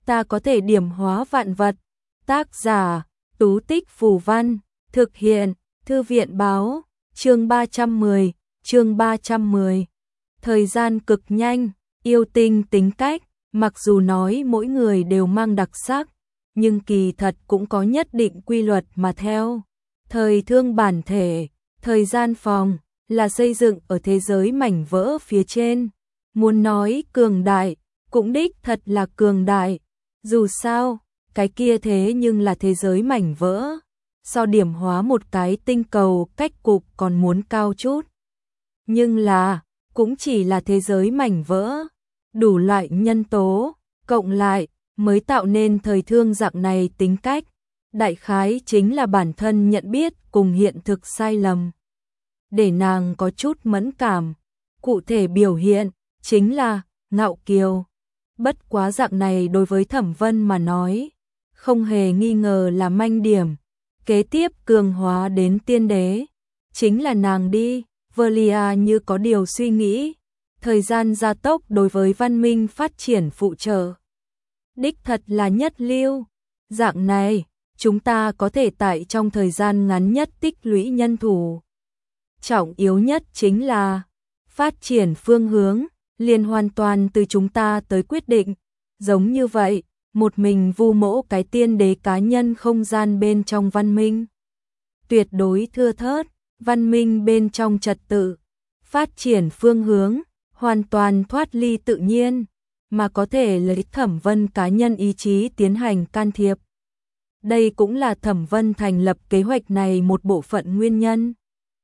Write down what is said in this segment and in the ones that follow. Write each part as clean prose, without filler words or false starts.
ta có thể điểm hóa vạn vật. Tác giả, Tú Tích Phù Văn, thực hiện, Thư viện Báo, chương 310. Thời gian cực nhanh, yêu tinh tính cách, mặc dù nói mỗi người đều mang đặc sắc, nhưng kỳ thật cũng có nhất định quy luật mà theo. Thời thương bản thể, thời gian phòng, là xây dựng ở thế giới mảnh vỡ phía trên. Muốn nói cường đại, cũng đích thật là cường đại. Dù sao, cái kia thế nhưng là thế giới mảnh vỡ. So điểm hóa một cái tinh cầu cách cục còn muốn cao chút. Nhưng là, cũng chỉ là thế giới mảnh vỡ. Đủ loại nhân tố, cộng lại, mới tạo nên thời thương dạng này tính cách. Đại khái chính là bản thân nhận biết cùng hiện thực sai lầm. Để nàng có chút mẫn cảm, cụ thể biểu hiện, chính là ngạo kiều. Bất quá dạng này đối với Thẩm Vân mà nói, không hề nghi ngờ là manh điểm. Kế tiếp cường hóa đến tiên đế, chính là nàng đi. Velia như có điều suy nghĩ, thời gian gia tốc đối với văn minh phát triển phụ trợ. Đích thật là nhất lưu, dạng này, chúng ta có thể tại trong thời gian ngắn nhất tích lũy nhân thủ. Trọng yếu nhất chính là, phát triển phương hướng, liền hoàn toàn từ chúng ta tới quyết định. Giống như vậy, một mình vu mỗ cái tiên đế cá nhân không gian bên trong văn minh. Tuyệt đối thưa thớt, văn minh bên trong trật tự, phát triển phương hướng, hoàn toàn thoát ly tự nhiên, mà có thể lấy Thẩm Vân cá nhân ý chí tiến hành can thiệp. Đây cũng là Thẩm Vân thành lập kế hoạch này một bộ phận nguyên nhân.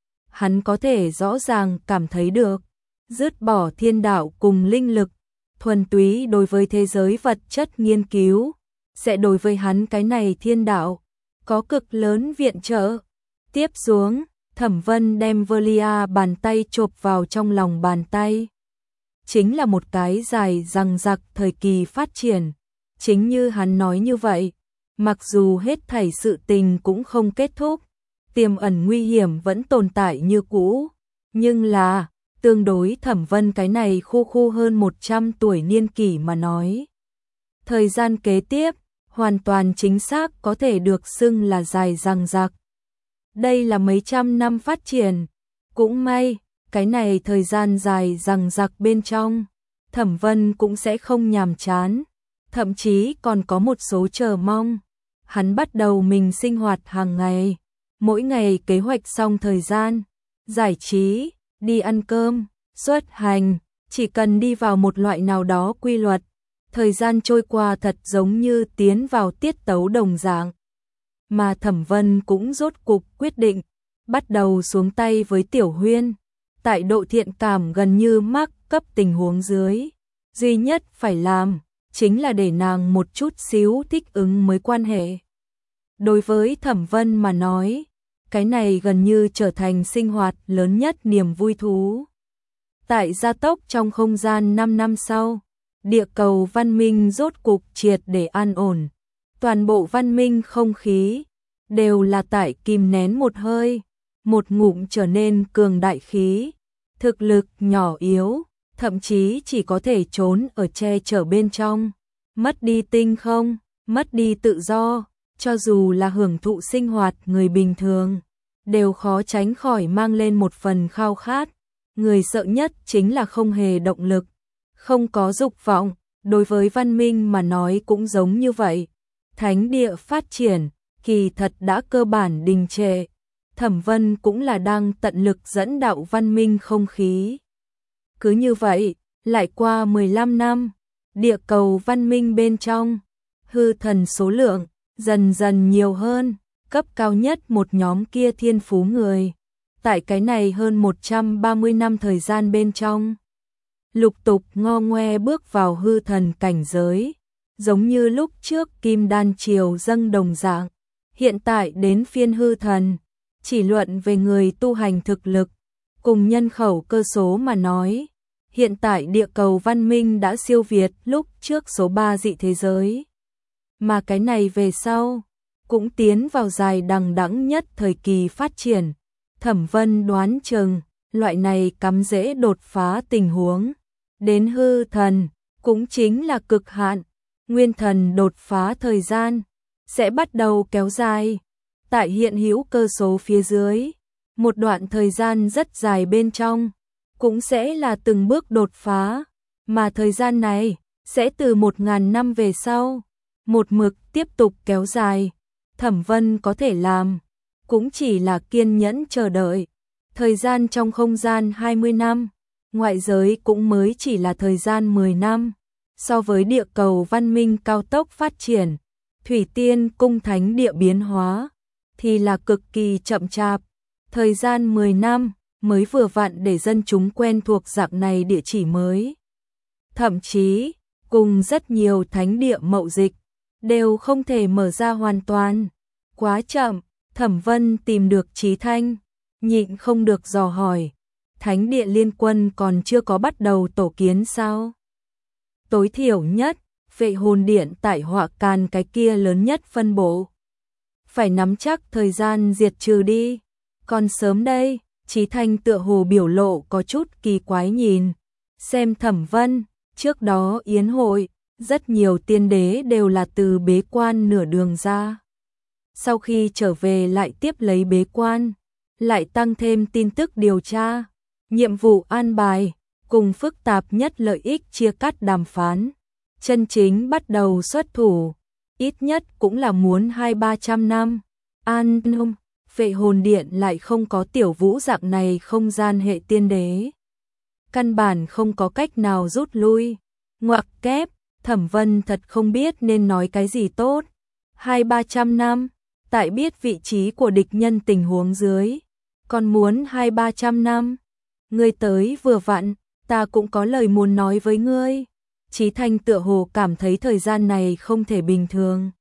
Hắn có thể rõ ràng cảm thấy được, dứt bỏ thiên đạo cùng linh lực, thuần túy đối với thế giới vật chất nghiên cứu, sẽ đối với hắn cái này thiên đạo, có cực lớn viện trợ. Tiếp xuống, Thẩm Vân đem Velia bàn tay chộp vào trong lòng bàn tay. Chính là một cái dài dằng dặc thời kỳ phát triển, chính như hắn nói như vậy, mặc dù hết thảy sự tình cũng không kết thúc, tiềm ẩn nguy hiểm vẫn tồn tại như cũ, nhưng là, tương đối Thẩm Vân cái này khu hơn 100 tuổi niên kỷ mà nói. Thời gian kế tiếp, hoàn toàn chính xác có thể được xưng là dài dằng dặc. Đây là mấy trăm năm phát triển, cũng may, cái này thời gian dài dằng dặc bên trong, Thẩm Vân cũng sẽ không nhàm chán, thậm chí còn có một số chờ mong. Hắn bắt đầu mình sinh hoạt hàng ngày, mỗi ngày kế hoạch xong thời gian, giải trí, đi ăn cơm, xuất hành, chỉ cần đi vào một loại nào đó quy luật, thời gian trôi qua thật giống như tiến vào tiết tấu đồng dạng. Mà Thẩm Vân cũng rốt cục quyết định, bắt đầu xuống tay với Tiểu Huyên. Tại độ thiện cảm gần như mắc cấp tình huống dưới, duy nhất phải làm, chính là để nàng một chút xíu thích ứng mới quan hệ. Đối với Thẩm Vân mà nói, cái này gần như trở thành sinh hoạt lớn nhất niềm vui thú. Tại gia tốc trong không gian 5 năm sau, địa cầu văn minh rốt cục triệt để an ổn. Toàn bộ văn minh không khí, đều là tại kìm nén một hơi, một ngụm trở nên cường đại khí. Thực lực nhỏ yếu, thậm chí chỉ có thể trốn ở che chở bên trong. Mất đi tinh không, mất đi tự do, cho dù là hưởng thụ sinh hoạt người bình thường, đều khó tránh khỏi mang lên một phần khao khát. Người sợ nhất chính là không hề động lực, không có dục vọng, đối với văn minh mà nói cũng giống như vậy. Thánh địa phát triển, kỳ thật đã cơ bản đình trệ. Thẩm Vân cũng là đang tận lực dẫn đạo văn minh không khí. Cứ như vậy, lại qua 15 năm, địa cầu văn minh bên trong, hư thần số lượng dần dần nhiều hơn, cấp cao nhất một nhóm kia thiên phú người. Tại cái này hơn 130 năm thời gian bên trong, lục tục ngo ngoe bước vào hư thần cảnh giới, giống như lúc trước Kim Đan triều dâng đồng dạng. Hiện tại đến phiên hư thần, chỉ luận về người tu hành thực lực, cùng nhân khẩu cơ số mà nói, hiện tại địa cầu văn minh đã siêu việt lúc trước số 3 dị thế giới. Mà cái này về sau, cũng tiến vào dài đằng đẵng nhất thời kỳ phát triển. Thẩm Vân đoán chừng, loại này cắm dễ đột phá tình huống, đến hư thần, cũng chính là cực hạn. nguyên thần đột phá thời gian sẽ bắt đầu kéo dài. Tại hiện hữu cơ số phía dưới, một đoạn thời gian rất dài bên trong, cũng sẽ là từng bước đột phá, mà thời gian này sẽ từ 1000 năm về sau, một mực tiếp tục kéo dài. Thẩm Vân có thể làm, cũng chỉ là kiên nhẫn chờ đợi. Thời gian trong không gian 20 năm, ngoại giới cũng mới chỉ là thời gian 10 năm. So với địa cầu văn minh cao tốc phát triển, Thủy Tiên cung thánh địa biến hóa, thì là cực kỳ chậm chạp. Thời gian 10 năm mới vừa vặn để dân chúng quen thuộc dạng này địa chỉ mới. Thậm chí, cùng rất nhiều thánh địa mậu dịch, đều không thể mở ra hoàn toàn. Quá chậm, Thẩm Vân tìm được Chí Thanh, nhịn không được dò hỏi. Thánh địa liên quân còn chưa có bắt đầu tổ kiến sao? Tối thiểu nhất, Vệ hồn điện tại Họa Càn cái kia lớn nhất phân bộ. Phải nắm chắc thời gian diệt trừ đi. Còn sớm đây, Chí Thanh tựa hồ biểu lộ có chút kỳ quái nhìn. Xem Thẩm Vân, trước đó yến hội, rất nhiều tiên đế đều là từ bế quan nửa đường ra. Sau khi trở về lại tiếp lấy bế quan, lại tăng thêm tin tức điều tra, nhiệm vụ an bài, cùng phức tạp nhất lợi ích chia cắt đàm phán. Chân chính bắt đầu xuất thủ, ít nhất cũng là muốn 200-300 năm. An Nông, Vệ hồn điện lại không có Tiểu Vũ dạng này không gian hệ tiên đế. Căn bản không có cách nào rút lui. Ngoặc kép, Thẩm Vân thật không biết nên nói cái gì tốt. 200-300 năm, tại biết vị trí của địch nhân tình huống dưới, còn muốn 200-300 năm. Ngươi tới vừa vặn, ta cũng có lời muốn nói với ngươi. Chí Thanh tựa hồ cảm thấy thời gian này không thể bình thường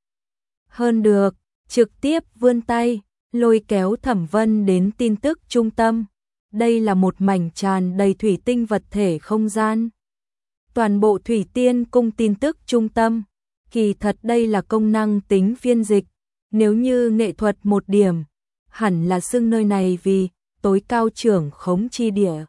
hơn được, trực tiếp vươn tay, lôi kéo Thẩm Vân đến tin tức trung tâm. Đây là một mảnh tràn đầy thủy tinh vật thể không gian. Toàn bộ Thủy Tiên cung tin tức trung tâm, kỳ thật đây là công năng tính phiên dịch. Nếu như nghệ thuật một điểm, hẳn là xưng nơi này vì tối cao trưởng khống chi địa.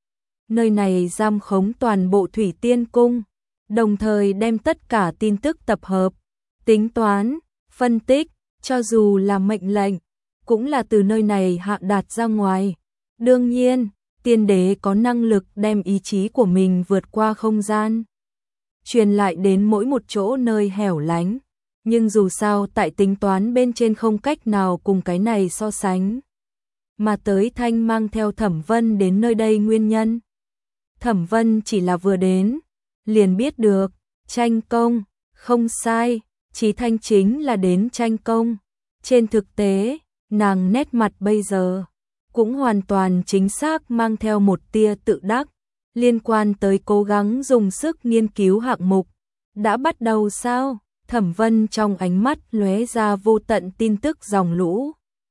Nơi này giam khống toàn bộ Thủy Tiên cung, đồng thời đem tất cả tin tức tập hợp, tính toán, phân tích, cho dù là mệnh lệnh, cũng là từ nơi này hạ đạt ra ngoài. Đương nhiên, tiên đế có năng lực đem ý chí của mình vượt qua không gian, truyền lại đến mỗi một chỗ nơi hẻo lánh. Nhưng dù sao tại tính toán bên trên không cách nào cùng cái này so sánh. Mà tới Thanh mang theo Thẩm Vân đến nơi đây nguyên nhân. Thẩm Vân chỉ là vừa đến, liền biết được, tranh công, không sai, Chí Thanh chính là đến tranh công. Trên thực tế, nàng nét mặt bây giờ, cũng hoàn toàn chính xác mang theo một tia tự đắc, liên quan tới cố gắng dùng sức nghiên cứu hạng mục. Đã bắt đầu sao? Thẩm Vân trong ánh mắt lóe ra vô tận tin tức dòng lũ.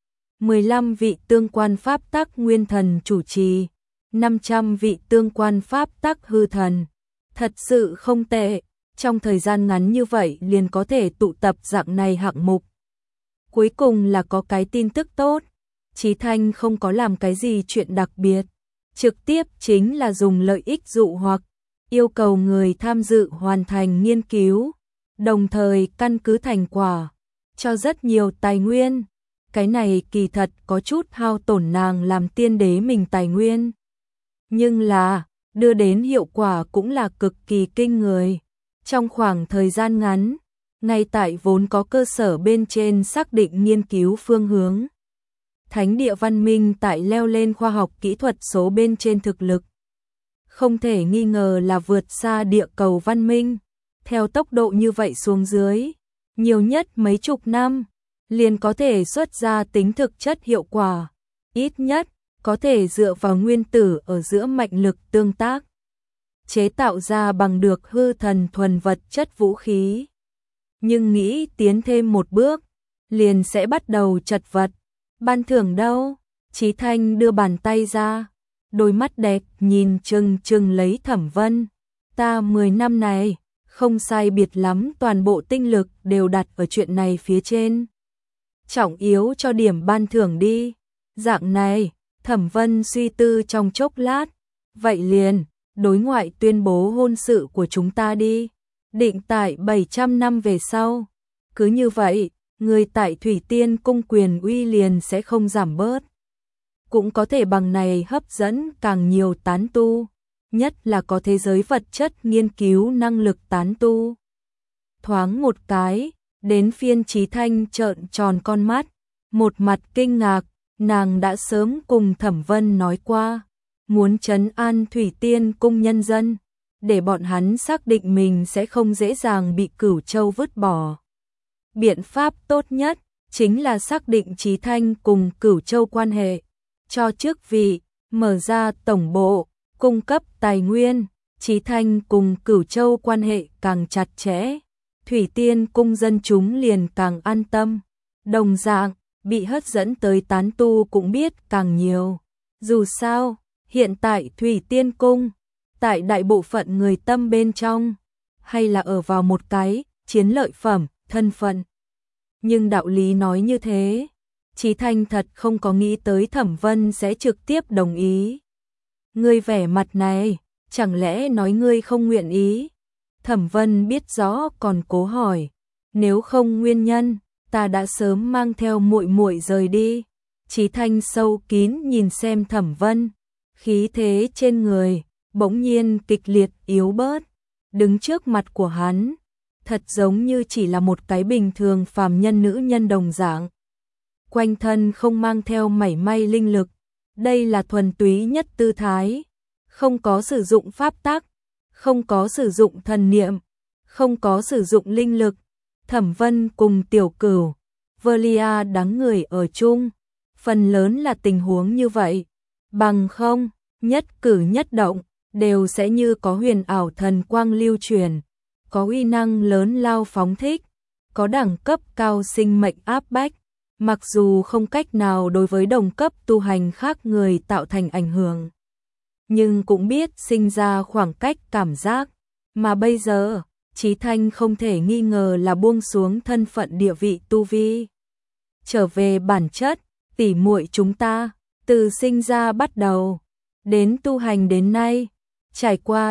15 vị tương quan pháp tắc nguyên thần chủ trì, 500 vị tương quan pháp tắc hư thần. Thật sự không tệ, trong thời gian ngắn như vậy liền có thể tụ tập dạng này hạng mục. Cuối cùng là có cái tin tức tốt, Chí Thanh không có làm cái gì chuyện đặc biệt, trực tiếp chính là dùng lợi ích dụ hoặc, yêu cầu người tham dự hoàn thành nghiên cứu, đồng thời căn cứ thành quả, cho rất nhiều tài nguyên. Cái này kỳ thật có chút hao tổn nàng làm tiên đế mình tài nguyên. Nhưng là, đưa đến hiệu quả cũng là cực kỳ kinh người. Trong khoảng thời gian ngắn, ngay tại vốn có cơ sở bên trên xác định nghiên cứu phương hướng. Thánh địa văn minh tại leo lên khoa học kỹ thuật số bên trên thực lực. Không thể nghi ngờ là vượt xa địa cầu văn minh. Theo tốc độ như vậy xuống dưới, nhiều nhất mấy chục năm, liền có thể xuất ra tính thực chất hiệu quả. Ít nhất, có thể dựa vào nguyên tử ở giữa mạnh lực tương tác, chế tạo ra bằng được hư thần thuần vật chất vũ khí. Nhưng nghĩ tiến thêm một bước, liền sẽ bắt đầu chật vật. Ban thưởng đâu? Chí Thanh đưa bàn tay ra, đôi mắt đẹp nhìn chừng chừng lấy Thẩm Vân. Ta 10 năm này, không sai biệt lắm toàn bộ tinh lực đều đặt ở chuyện này phía trên. Trọng yếu cho điểm ban thưởng đi. Dạng này, Thẩm Vân suy tư trong chốc lát. Vậy liền, đối ngoại tuyên bố hôn sự của chúng ta đi. định tại 700 năm về sau. Cứ như vậy, người tại Thủy Tiên Cung quyền uy liền sẽ không giảm bớt. Cũng có thể bằng này hấp dẫn càng nhiều tán tu, nhất là có thế giới vật chất nghiên cứu năng lực tán tu. Thoáng một cái, đến phiên Chí Thanh trợn tròn con mắt, một mặt kinh ngạc, nàng đã sớm cùng Thẩm Vân nói qua, muốn trấn an Thủy Tiên Cung nhân dân, để bọn hắn xác định mình sẽ không dễ dàng bị Cửu Châu vứt bỏ. Biện pháp tốt nhất chính là xác định Chí Thanh cùng Cửu Châu quan hệ, cho chức vị, mở ra tổng bộ, cung cấp tài nguyên, Chí Thanh cùng Cửu Châu quan hệ càng chặt chẽ, Thủy Tiên Cung dân chúng liền càng an tâm. Đồng dạng, bị hấp dẫn tới tán tu cũng biết càng nhiều. Dù sao, hiện tại Thủy Tiên Cung, tại đại bộ phận người tâm bên trong, hay là ở vào một cái chiến lợi phẩm, thân phận. Nhưng đạo lý nói như thế, Chí Thanh thật không có nghĩ tới Thẩm Vân sẽ trực tiếp đồng ý. Ngươi vẻ mặt này, chẳng lẽ nói ngươi không nguyện ý? Thẩm Vân biết rõ còn cố hỏi, nếu không nguyên nhân, ta đã sớm mang theo muội muội rời đi. Chí Thanh sâu kín nhìn xem Thẩm Vân, khí thế trên người bỗng nhiên kịch liệt yếu bớt, đứng trước mặt của hắn, thật giống như chỉ là một cái bình thường phàm nhân nữ nhân đồng dạng. Quanh thân không mang theo mảy may linh lực, đây là thuần túy nhất tư thái, không có sử dụng pháp tắc, không có sử dụng thần niệm, không có sử dụng linh lực. Thẩm Vân cùng Tiểu Cửu, Velia đáng người ở chung, phần lớn là tình huống như vậy, bằng không, nhất cử nhất động đều sẽ như có huyền ảo thần quang lưu truyền, có uy năng lớn lao phóng thích, có đẳng cấp cao sinh mệnh áp bách, mặc dù không cách nào đối với đồng cấp tu hành khác người tạo thành ảnh hưởng, nhưng cũng biết sinh ra khoảng cách cảm giác, mà bây giờ, Chí Thanh không thể nghi ngờ là buông xuống thân phận địa vị tu vi. Trở về bản chất, tỉ muội chúng ta, từ sinh ra bắt đầu, đến tu hành đến nay, trải qua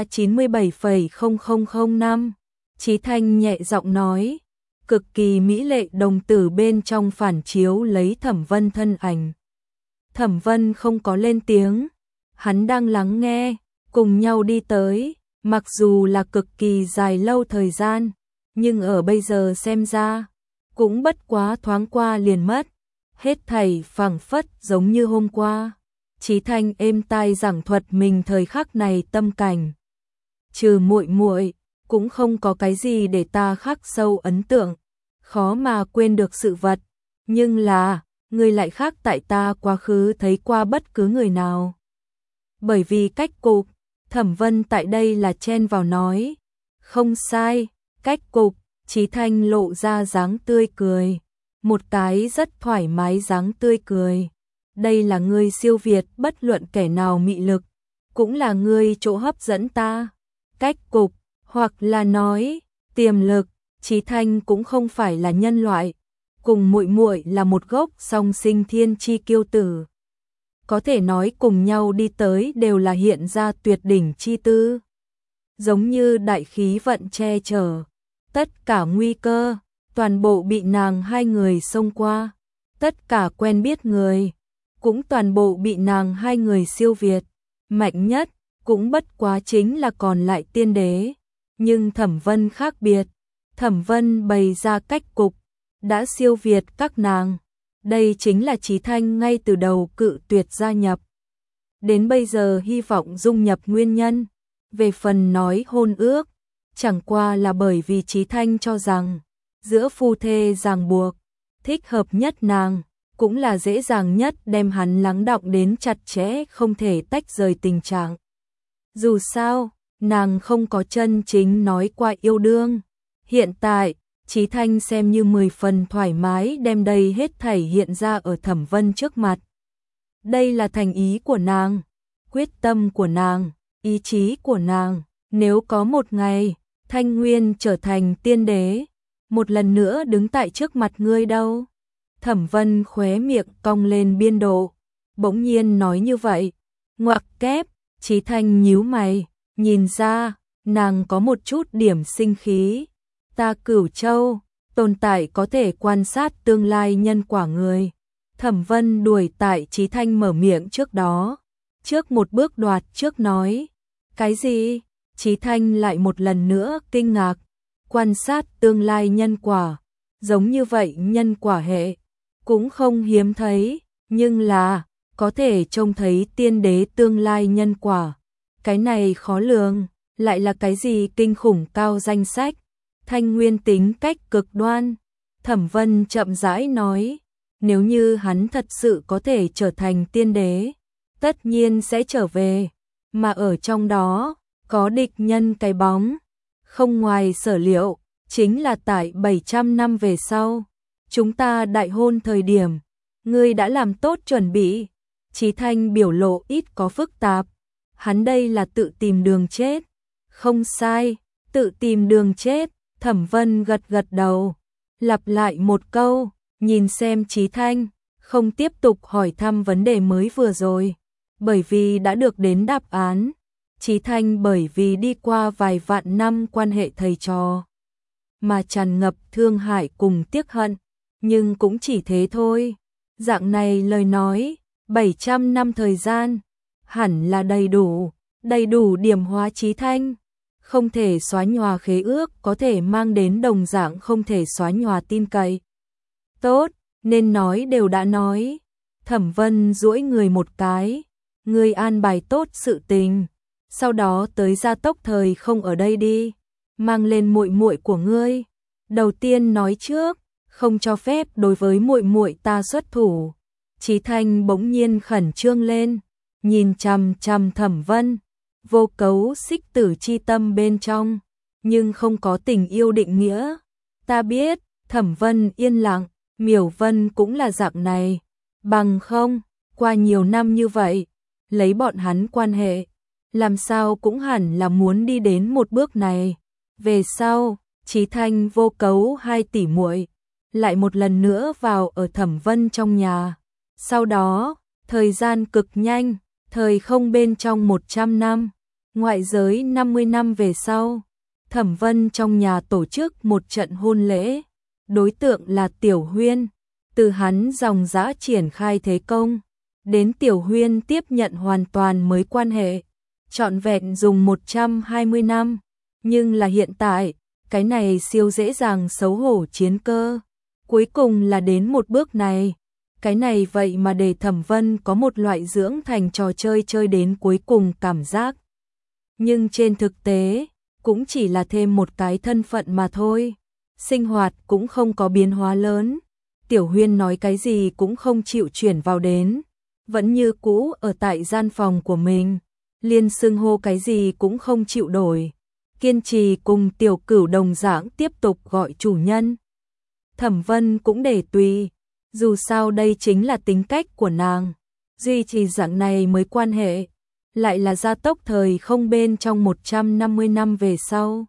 97,0005 năm, Chí Thanh nhẹ giọng nói, cực kỳ mỹ lệ đồng tử bên trong phản chiếu lấy Thẩm Vân thân ảnh. Thẩm Vân không có lên tiếng, hắn đang lắng nghe, cùng nhau đi tới, mặc dù là cực kỳ dài lâu thời gian, nhưng ở bây giờ xem ra, cũng bất quá thoáng qua liền mất, hết thảy phảng phất giống như hôm qua. Chí Thanh êm tai giảng thuật mình thời khắc này tâm cảnh. Trừ muội muội, cũng không có cái gì để ta khắc sâu ấn tượng, khó mà quên được sự vật, nhưng là, người lại khác tại ta quá khứ thấy qua bất cứ người nào. Bởi vì cách cục, Thẩm Vân tại đây là chen vào nói, không sai, cách cục, Chí Thanh lộ ra dáng tươi cười, một cái rất thoải mái dáng tươi cười. Đây là ngươi siêu việt bất luận kẻ nào mị lực, cũng là ngươi chỗ hấp dẫn ta. Cách cục, hoặc là nói, tiềm lực, Chí Thanh cũng không phải là nhân loại, cùng muội muội là một gốc song sinh thiên chi kiêu tử. Có thể nói cùng nhau đi tới đều là hiện ra tuyệt đỉnh chi tư. Giống như đại khí vận che chở, tất cả nguy cơ, toàn bộ bị nàng hai người xông qua, tất cả quen biết người, cũng toàn bộ bị nàng hai người siêu việt, mạnh nhất, cũng bất quá chính là còn lại tiên đế. Nhưng Thẩm Vân khác biệt, Thẩm Vân bày ra cách cục, đã siêu việt các nàng. Đây chính là Chí Thanh ngay từ đầu cự tuyệt gia nhập. Đến bây giờ hy vọng dung nhập nguyên nhân, về phần nói hôn ước, chẳng qua là bởi vì Chí Thanh cho rằng, giữa phu thê ràng buộc, thích hợp nhất nàng, cũng là dễ dàng nhất đem hắn lắng đọng đến chặt chẽ không thể tách rời tình trạng. Dù sao, nàng không có chân chính nói qua yêu đương. Hiện tại, Chí Thanh xem như 10 phần thoải mái đem đây hết thảy hiện ra ở Thẩm Vân trước mặt. Đây là thành ý của nàng, quyết tâm của nàng, ý chí của nàng. Nếu có một ngày, Thanh Nguyên trở thành tiên đế, một lần nữa đứng tại trước mặt ngươi đâu? Thẩm Vân khóe miệng cong lên biên độ, bỗng nhiên nói như vậy. Ngoặc kép, Chí Thanh nhíu mày, nhìn ra, nàng có một chút điểm sinh khí. Ta Cửu Châu, tồn tại có thể quan sát tương lai nhân quả người. Thẩm Vân đuổi tại Chí Thanh mở miệng trước đó. Trước một bước đoạt trước nói. Cái gì? Chí Thanh lại một lần nữa kinh ngạc. Quan sát tương lai nhân quả. Giống như vậy nhân quả hệ. Cũng không hiếm thấy. Nhưng là, có thể trông thấy tiên đế tương lai nhân quả. Cái này khó lường. Lại là cái gì kinh khủng cao danh sách. Thanh Nguyên tính cách cực đoan. Thẩm Vân chậm rãi nói. Nếu như hắn thật sự có thể trở thành tiên đế, tất nhiên sẽ trở về, mà ở trong đó, có địch nhân cái bóng. Không ngoài sở liệu, chính là tại 700 năm về sau. Chúng ta đại hôn thời điểm, ngươi đã làm tốt chuẩn bị. Chí Thanh biểu lộ ít có phức tạp. Hắn đây là tự tìm đường chết. Không sai, tự tìm đường chết. Thẩm Vân gật gật đầu, lặp lại một câu, nhìn xem Chí Thanh, không tiếp tục hỏi thăm vấn đề mới vừa rồi, bởi vì đã được đến đáp án. Chí Thanh bởi vì đi qua vài vạn năm quan hệ thầy trò, mà tràn ngập thương hại cùng tiếc hận, nhưng cũng chỉ thế thôi. Dạng này lời nói, 700 năm thời gian, hẳn là đầy đủ điểm hóa Chí Thanh. Không thể xóa nhòa khế ước có thể mang đến đồng dạng không thể xóa nhòa tin cậy. Tốt, nên nói đều đã nói. Thẩm Vân duỗi người một cái, ngươi an bài tốt sự tình, sau đó tới gia tốc thời không ở đây đi, mang lên muội muội của ngươi. Đầu tiên nói trước, không cho phép đối với muội muội ta xuất thủ. Chí Thanh bỗng nhiên khẩn trương lên, nhìn chằm chằm Thẩm Vân. Vô cấu xích tử chi tâm bên trong, nhưng không có tình yêu định nghĩa. Ta biết, Thẩm Vân yên lặng, Miểu Vân cũng là dạng này. Bằng không, qua nhiều năm như vậy, lấy bọn hắn quan hệ, làm sao cũng hẳn là muốn đi đến một bước này. Về sau, Chí Thanh vô cấu hai tỷ muội lại một lần nữa vào ở Thẩm Vân trong nhà. Sau đó, thời gian cực nhanh, thời không bên trong 100 năm. Ngoại giới 50 năm về sau, Thẩm Vân trong nhà tổ chức một trận hôn lễ, đối tượng là Tiểu Huyên, từ hắn dòng dã triển khai thế công, đến Tiểu Huyên tiếp nhận hoàn toàn mới quan hệ, trọn vẹn dùng 120 năm, nhưng là hiện tại, cái này siêu dễ dàng xấu hổ chiến cơ, cuối cùng là đến một bước này, cái này vậy mà để Thẩm Vân có một loại dưỡng thành trò chơi chơi đến cuối cùng cảm giác. Nhưng trên thực tế, cũng chỉ là thêm một cái thân phận mà thôi. Sinh hoạt cũng không có biến hóa lớn. Tiểu Huyên nói cái gì cũng không chịu chuyển vào đến. Vẫn như cũ ở tại gian phòng của mình. Liên xưng hô cái gì cũng không chịu đổi. Kiên trì cùng Tiểu Cửu đồng dạng tiếp tục gọi chủ nhân. Thẩm Vân cũng để tùy. Dù sao đây chính là tính cách của nàng. Duy trì dạng này mới quan hệ. Lại là gia tốc thời không bên trong 150 năm về sau.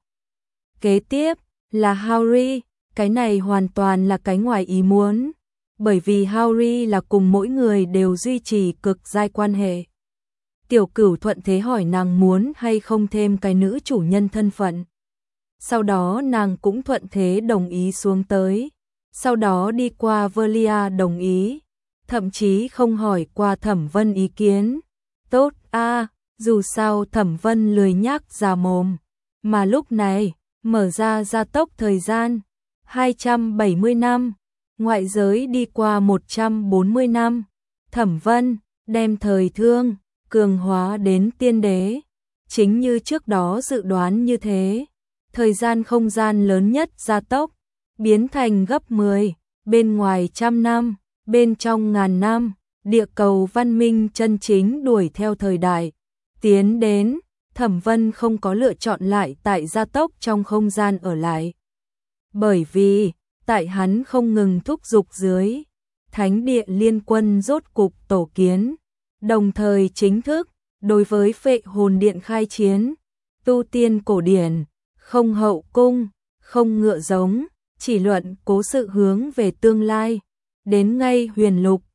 Kế tiếp là Harry, cái này hoàn toàn là cái ngoài ý muốn, bởi vì Harry là cùng mỗi người đều duy trì cực giai quan hệ. Tiểu Cửu thuận thế hỏi nàng muốn hay không thêm cái nữ chủ nhân thân phận. Sau đó nàng cũng thuận thế đồng ý xuống tới. Sau đó đi qua Velia đồng ý, thậm chí không hỏi qua Thẩm Vân ý kiến. Tốt a, dù sao Thẩm Vân lười nhác già mồm, mà lúc này, mở ra gia tốc thời gian, 270 năm, ngoại giới đi qua 140 năm, Thẩm Vân đem thời thương, cường hóa đến tiên đế, chính như trước đó dự đoán như thế, thời gian không gian lớn nhất gia tốc, biến thành gấp 10, bên ngoài 100 năm, bên trong ngàn năm, địa cầu văn minh chân chính đuổi theo thời đại. Tiến đến, Thẩm Vân không có lựa chọn lại tại gia tốc trong không gian ở lại. Bởi vì, tại hắn không ngừng thúc giục dưới, Thánh địa liên quân rốt cục tổ kiến, đồng thời chính thức, đối với Phệ Hồn Điện khai chiến, tu tiên cổ điển, không hậu cung, không ngựa giống, chỉ luận cố sự hướng về tương lai, đến ngay huyền lục,